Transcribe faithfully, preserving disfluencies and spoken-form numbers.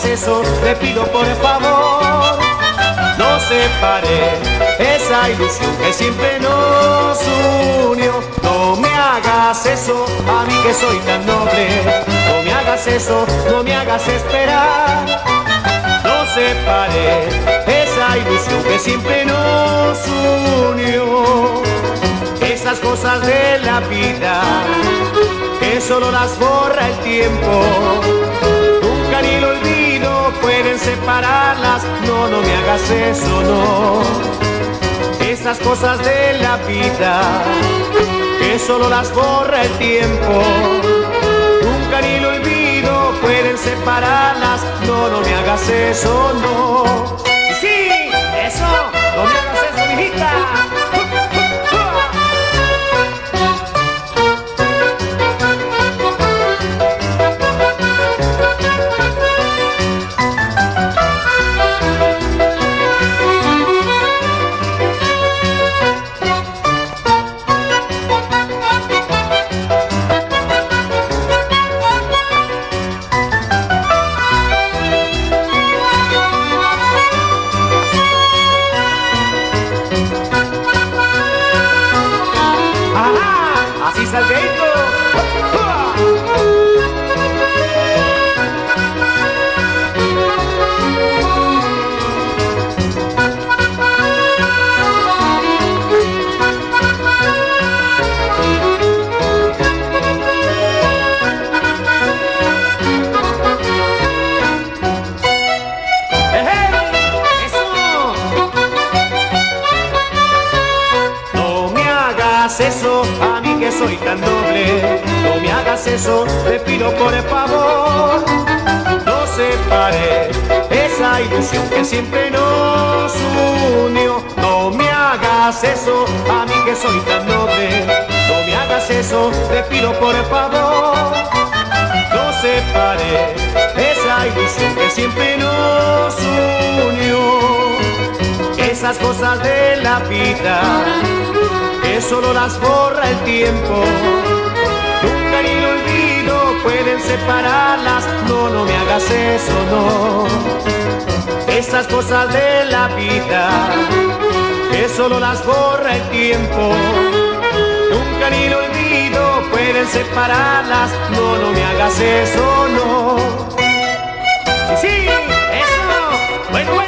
eso, te pido por favor. No separé esa ilusión que siempre nos unió. No me hagas eso, a mí que soy tan noble. No me hagas eso, no me hagas esperar. No separé esa ilusión que siempre nos unió. Esas cosas de la vida que solo las borra el tiempo, nunca ni el olvido pueden separarlas. No, no me hagas eso, no. Esas cosas de la vida que solo las borra el tiempo, nunca ni el olvido pueden separarlas. No, no me hagas eso, no. Sí, eso, no me hagas eso, mijita. Así salgueito. Eso, a mí que soy tan noble, no me hagas eso, te pido por favor. No separé esa ilusión que siempre nos unió. No me hagas eso, a mí que soy tan noble, no me hagas eso, te pido por favor. No separé esa ilusión que siempre nos unió. Esas cosas de la vida que solo las borra el tiempo, nunca ni el olvido pueden separarlas. No, no me hagas eso, no. Esas cosas de la vida que solo las borra el tiempo, nunca ni el olvido pueden separarlas. No, no me hagas eso, no. Sí, sí, eso. Bueno, bueno.